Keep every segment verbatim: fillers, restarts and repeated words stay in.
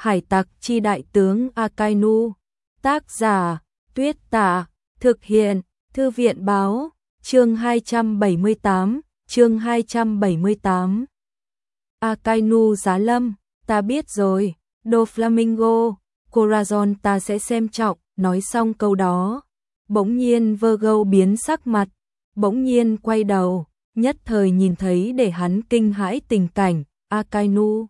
Hải tặc chi đại tướng Akainu. Tác giả, Tuyết Tả. Thực hiện, Thư viện báo. Chương hai trăm bảy mươi tám, chương hai trăm bảy mươi tám. Akainu giá lâm, ta biết rồi, Doflamingo, Corazon ta sẽ xem trọng, nói xong câu đó. Bỗng nhiên Virgo biến sắc mặt, bỗng nhiên quay đầu, nhất thời nhìn thấy để hắn kinh hãi tình cảnh, Akainu.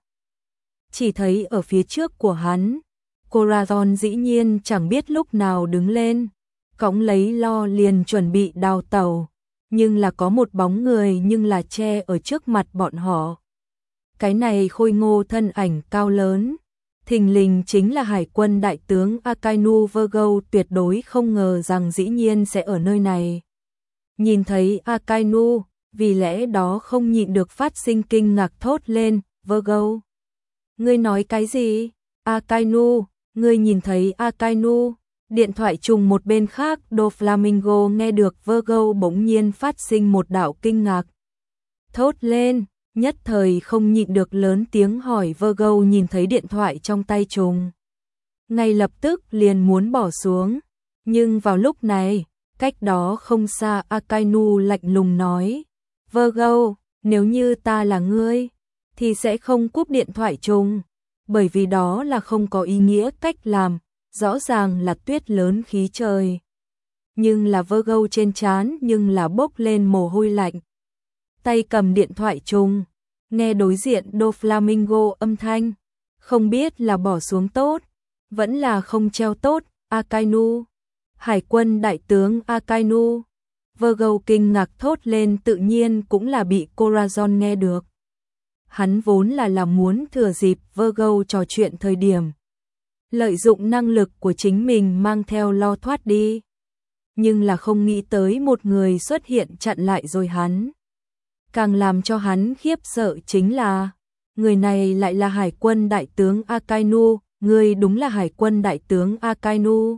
Chỉ thấy ở phía trước của hắn, Corazon dĩ nhiên chẳng biết lúc nào đứng lên, cõng lấy lo liền chuẩn bị đào tàu, nhưng là có một bóng người nhưng là che ở trước mặt bọn họ. Cái này khôi ngô thân ảnh cao lớn, thình lình chính là hải quân đại tướng Akainu. Virgo tuyệt đối không ngờ rằng dĩ nhiên sẽ ở nơi này. Nhìn thấy Akainu, vì lẽ đó không nhịn được phát sinh kinh ngạc thốt lên, Virgo. Ngươi nói cái gì? Akainu, ngươi nhìn thấy Akainu? Điện thoại trùng một bên khác, Doflamingo nghe được Virgo bỗng nhiên phát sinh một đạo kinh ngạc. Thốt lên, nhất thời không nhịn được lớn tiếng hỏi. Virgo nhìn thấy điện thoại trong tay trùng, ngay lập tức liền muốn bỏ xuống. Nhưng vào lúc này, cách đó không xa Akainu lạnh lùng nói, Virgo, nếu như ta là ngươi, thì sẽ không cúp điện thoại trùng, bởi vì đó là không có ý nghĩa cách làm, rõ ràng là tuyết lớn khí trời. Nhưng là Virgo trên trán nhưng là bốc lên mồ hôi lạnh. Tay cầm điện thoại trùng, nghe đối diện Doflamingo âm thanh, không biết là bỏ xuống tốt, vẫn là không treo tốt. Akainu, hải quân đại tướng Akainu. Virgo kinh ngạc thốt lên, tự nhiên cũng là bị Corazon nghe được. Hắn vốn là là muốn thừa dịp Virgo trò chuyện thời điểm, lợi dụng năng lực của chính mình mang theo lo thoát đi. Nhưng là không nghĩ tới một người xuất hiện chặn lại rồi hắn. Càng làm cho hắn khiếp sợ chính là, người này lại là hải quân đại tướng Akainu. Ngươi đúng là hải quân đại tướng Akainu?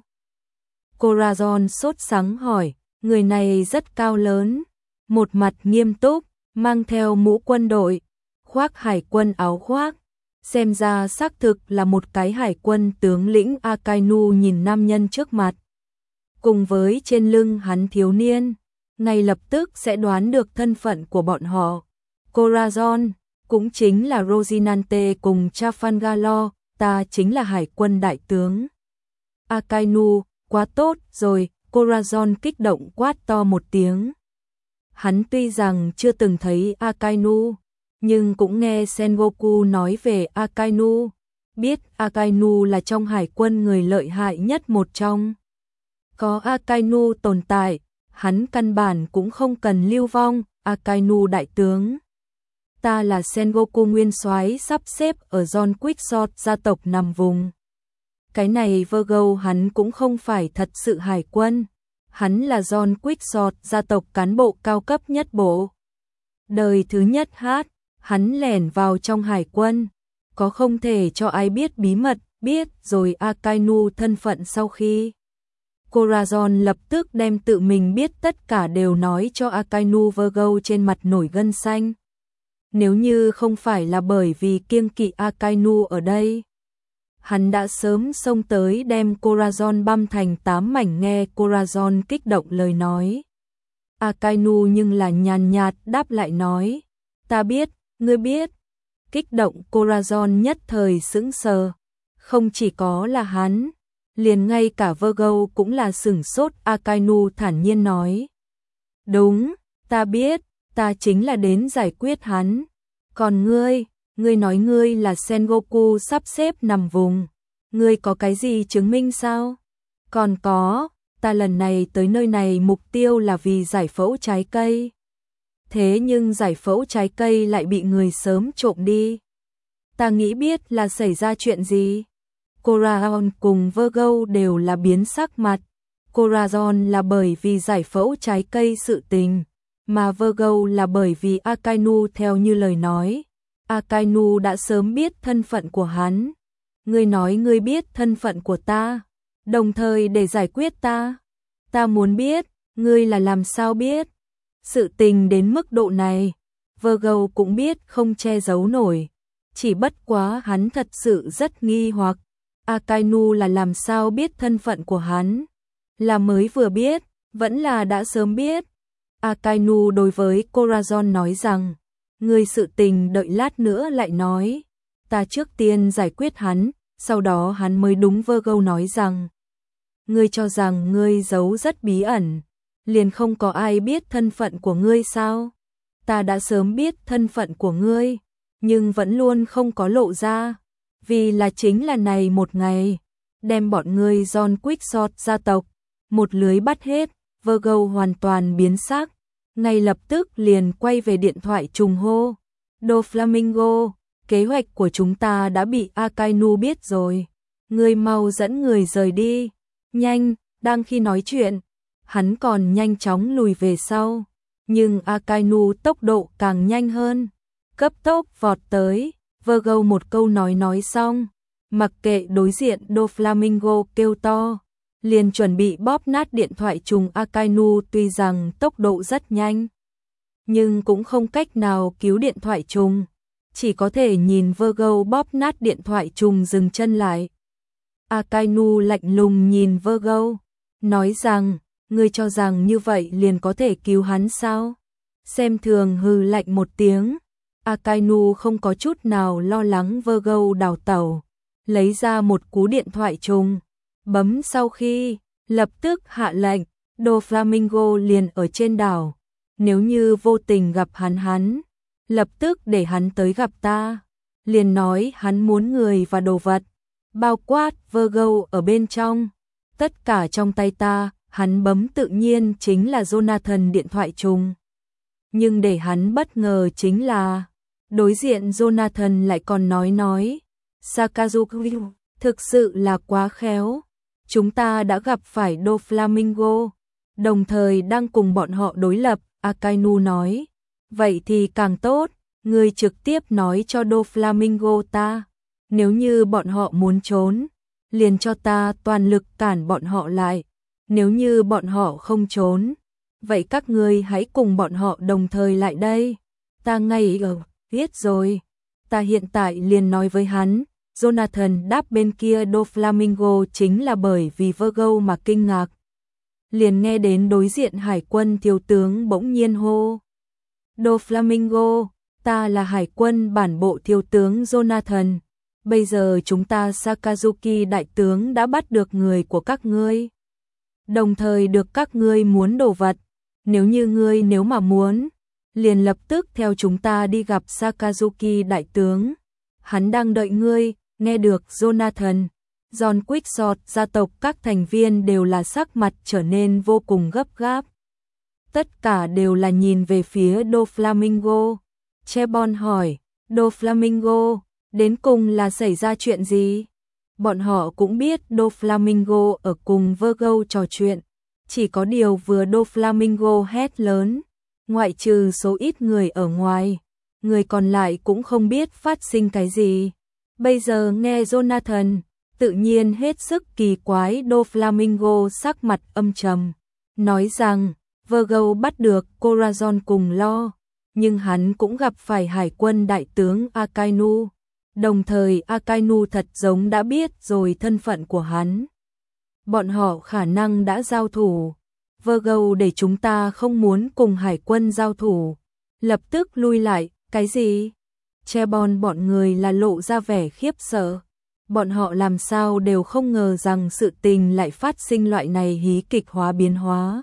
Corazon sốt sắng hỏi. Người này rất cao lớn, một mặt nghiêm túc, mang theo mũ quân đội, khoác hải quân áo khoác, xem ra xác thực là một cái hải quân tướng lĩnh. Akainu nhìn nam nhân trước mặt, cùng với trên lưng hắn thiếu niên, ngay lập tức sẽ đoán được thân phận của bọn họ. Corazon, cũng chính là Rosinante cùng Trafalgar, ta chính là hải quân đại tướng. Akainu, quá tốt rồi. Corazon kích động quát to một tiếng. Hắn tuy rằng chưa từng thấy Akainu, nhưng cũng nghe Sengoku nói về Akainu, biết Akainu là trong hải quân người lợi hại nhất một trong. Có Akainu tồn tại, hắn căn bản cũng không cần lưu vong. Akainu đại tướng, ta là Sengoku nguyên soái sắp xếp ở John Quickshot gia tộc nằm vùng. Cái này Virgo hắn cũng không phải thật sự hải quân, hắn là John Quickshot gia tộc cán bộ cao cấp nhất bộ. Đời thứ nhất hát, hắn lẻn vào trong hải quân, có không thể cho ai biết bí mật, biết rồi Akainu thân phận sau khi. Corazon lập tức đem tự mình biết tất cả đều nói cho Akainu. Virgo trên mặt nổi gân xanh. Nếu như không phải là bởi vì kiêng kỵ Akainu ở đây, hắn đã sớm xông tới đem Corazon băm thành tám mảnh. Nghe Corazon kích động lời nói, Akainu nhưng là nhàn nhạt đáp lại nói, ta biết, ngươi biết. Kích động Corazon nhất thời sững sờ, không chỉ có là hắn, liền ngay cả Virgo cũng là sửng sốt. Akainu thản nhiên nói, đúng, ta biết, ta chính là đến giải quyết hắn. Còn ngươi, ngươi nói ngươi là Sengoku sắp xếp nằm vùng, ngươi có cái gì chứng minh sao? Còn có, ta lần này tới nơi này mục tiêu là vì giải phẫu trái cây. Thế nhưng giải phẫu trái cây lại bị người sớm trộm đi. Ta nghĩ biết là xảy ra chuyện gì. Corazon cùng Virgo đều là biến sắc mặt. Corazon là bởi vì giải phẫu trái cây sự tình, mà Virgo là bởi vì Akainu. Theo như lời nói, Akainu đã sớm biết thân phận của hắn. Ngươi nói ngươi biết thân phận của ta, đồng thời để giải quyết ta. Ta muốn biết, ngươi là làm sao biết? Sự tình đến mức độ này, Virgo cũng biết không che giấu nổi. Chỉ bất quá hắn thật sự rất nghi hoặc, Akainu là làm sao biết thân phận của hắn? Là mới vừa biết, vẫn là đã sớm biết. Akainu đối với Corazon nói rằng, ngươi sự tình đợi lát nữa lại nói, ta trước tiên giải quyết hắn, sau đó hắn mới đúng Virgo nói rằng, ngươi cho rằng ngươi giấu rất bí ẩn, liền không có ai biết thân phận của ngươi sao? Ta đã sớm biết thân phận của ngươi, nhưng vẫn luôn không có lộ ra, vì là chính là này một ngày, đem bọn ngươi John Quickshot gia tộc, một lưới bắt hết. Virgo hoàn toàn biến sắc, ngay lập tức liền quay về điện thoại trùng hô. Doflamingo, kế hoạch của chúng ta đã bị Akainu biết rồi. Ngươi mau dẫn người rời đi. Nhanh, đang khi nói chuyện, hắn còn nhanh chóng lùi về sau. Nhưng Akainu tốc độ càng nhanh hơn. Cấp tốc vọt tới, Virgo một câu nói nói xong. Mặc kệ đối diện Doflamingo kêu to, liền chuẩn bị bóp nát điện thoại trùng Akainu. Tuy rằng tốc độ rất nhanh, nhưng cũng không cách nào cứu điện thoại trùng, chỉ có thể nhìn Virgo bóp nát điện thoại trùng dừng chân lại. Akainu lạnh lùng nhìn Virgo, nói rằng, ngươi cho rằng như vậy liền có thể cứu hắn sao? Xem thường hừ lạnh một tiếng, Akainu không có chút nào lo lắng Virgo đào tẩu, lấy ra một cú điện thoại trùng, bấm sau khi, lập tức hạ lệnh, Doflamingo liền ở trên đảo. Nếu như vô tình gặp hắn hắn, lập tức để hắn tới gặp ta. Liền nói hắn muốn người và đồ vật, bao quát Virgo ở bên trong. Tất cả trong tay ta, hắn bấm tự nhiên chính là Jonathan điện thoại trùng. Nhưng để hắn bất ngờ chính là, đối diện Jonathan lại còn nói nói, Sakazuki thực sự là quá khéo. Chúng ta đã gặp phải Doflamingo, đồng thời đang cùng bọn họ đối lập. Akainu nói, vậy thì càng tốt, ngươi trực tiếp nói cho Doflamingo ta, nếu như bọn họ muốn trốn, liền cho ta toàn lực cản bọn họ lại, nếu như bọn họ không trốn, vậy các ngươi hãy cùng bọn họ đồng thời lại đây. Ta ngay ở, biết rồi, ta hiện tại liền nói với hắn. Jonathan đáp bên kia Doflamingo chính là bởi vì Virgo mà kinh ngạc. Liền nghe đến đối diện hải quân thiếu tướng bỗng nhiên hô. Doflamingo, ta là hải quân bản bộ thiếu tướng Jonathan. Bây giờ chúng ta Sakazuki đại tướng đã bắt được người của các ngươi. Đồng thời được các ngươi muốn đồ vật. Nếu như ngươi nếu mà muốn, liền lập tức theo chúng ta đi gặp Sakazuki đại tướng. Hắn đang đợi ngươi. Nghe được Jonathan, John Quickshot gia tộc các thành viên đều là sắc mặt trở nên vô cùng gấp gáp. Tất cả đều là nhìn về phía Doflamingo. Chebon hỏi, Doflamingo, đến cùng là xảy ra chuyện gì? Bọn họ cũng biết Doflamingo ở cùng Virgo trò chuyện. Chỉ có điều vừa Doflamingo hét lớn, ngoại trừ số ít người ở ngoài, người còn lại cũng không biết phát sinh cái gì. Bây giờ nghe Jonathan, tự nhiên hết sức kỳ quái. Doflamingo sắc mặt âm trầm, nói rằng, Virgo bắt được Corazon cùng lo, nhưng hắn cũng gặp phải hải quân đại tướng Akainu. Đồng thời Akainu thật giống đã biết rồi thân phận của hắn. Bọn họ khả năng đã giao thủ. Virgo để chúng ta không muốn cùng hải quân giao thủ. Lập tức lui lại, cái gì? Chebon bọn người là lộ ra vẻ khiếp sợ. Bọn họ làm sao đều không ngờ rằng sự tình lại phát sinh loại này hí kịch hóa biến hóa.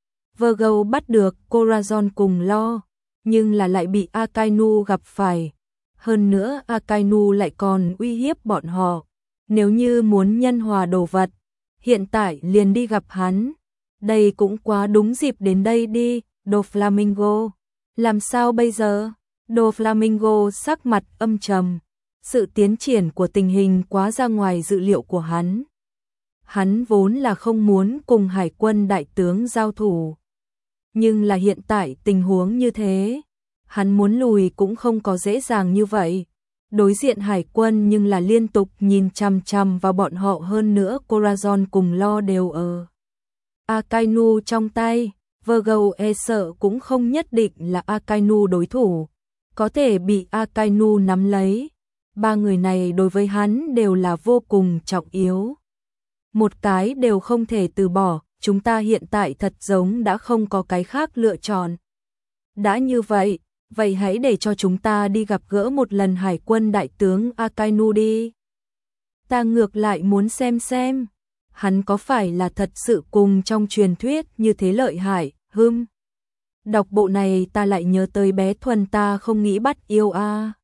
Virgo bắt được Corazon cùng lo, nhưng là lại bị Akainu gặp phải. Hơn nữa Akainu lại còn uy hiếp bọn họ. Nếu như muốn nhân hòa đồ vật, hiện tại liền đi gặp hắn. Đây cũng quá đúng dịp đến đây đi, Doflamingo. Làm sao bây giờ? Doflamingo sắc mặt âm trầm. Sự tiến triển của tình hình quá ra ngoài dự liệu của hắn. Hắn vốn là không muốn cùng hải quân đại tướng giao thủ. Nhưng là hiện tại tình huống như thế, hắn muốn lùi cũng không có dễ dàng như vậy. Đối diện hải quân nhưng là liên tục nhìn chằm chằm vào bọn họ, hơn nữa Corazon cùng lo đều ở Akainu trong tay. Virgo e sợ cũng không nhất định là Akainu đối thủ, có thể bị Akainu nắm lấy. ba người này đối với hắn đều là vô cùng trọng yếu. Một cái đều không thể từ bỏ, chúng ta hiện tại thật giống đã không có cái khác lựa chọn. Đã như vậy, vậy hãy để cho chúng ta đi gặp gỡ một lần hải quân đại tướng Akainu đi. Ta ngược lại muốn xem xem, hắn có phải là thật sự cùng trong truyền thuyết như thế lợi hại, hừm. Đọc bộ này ta lại nhớ tới bé Thuần ta không nghĩ bắt yêu a. À.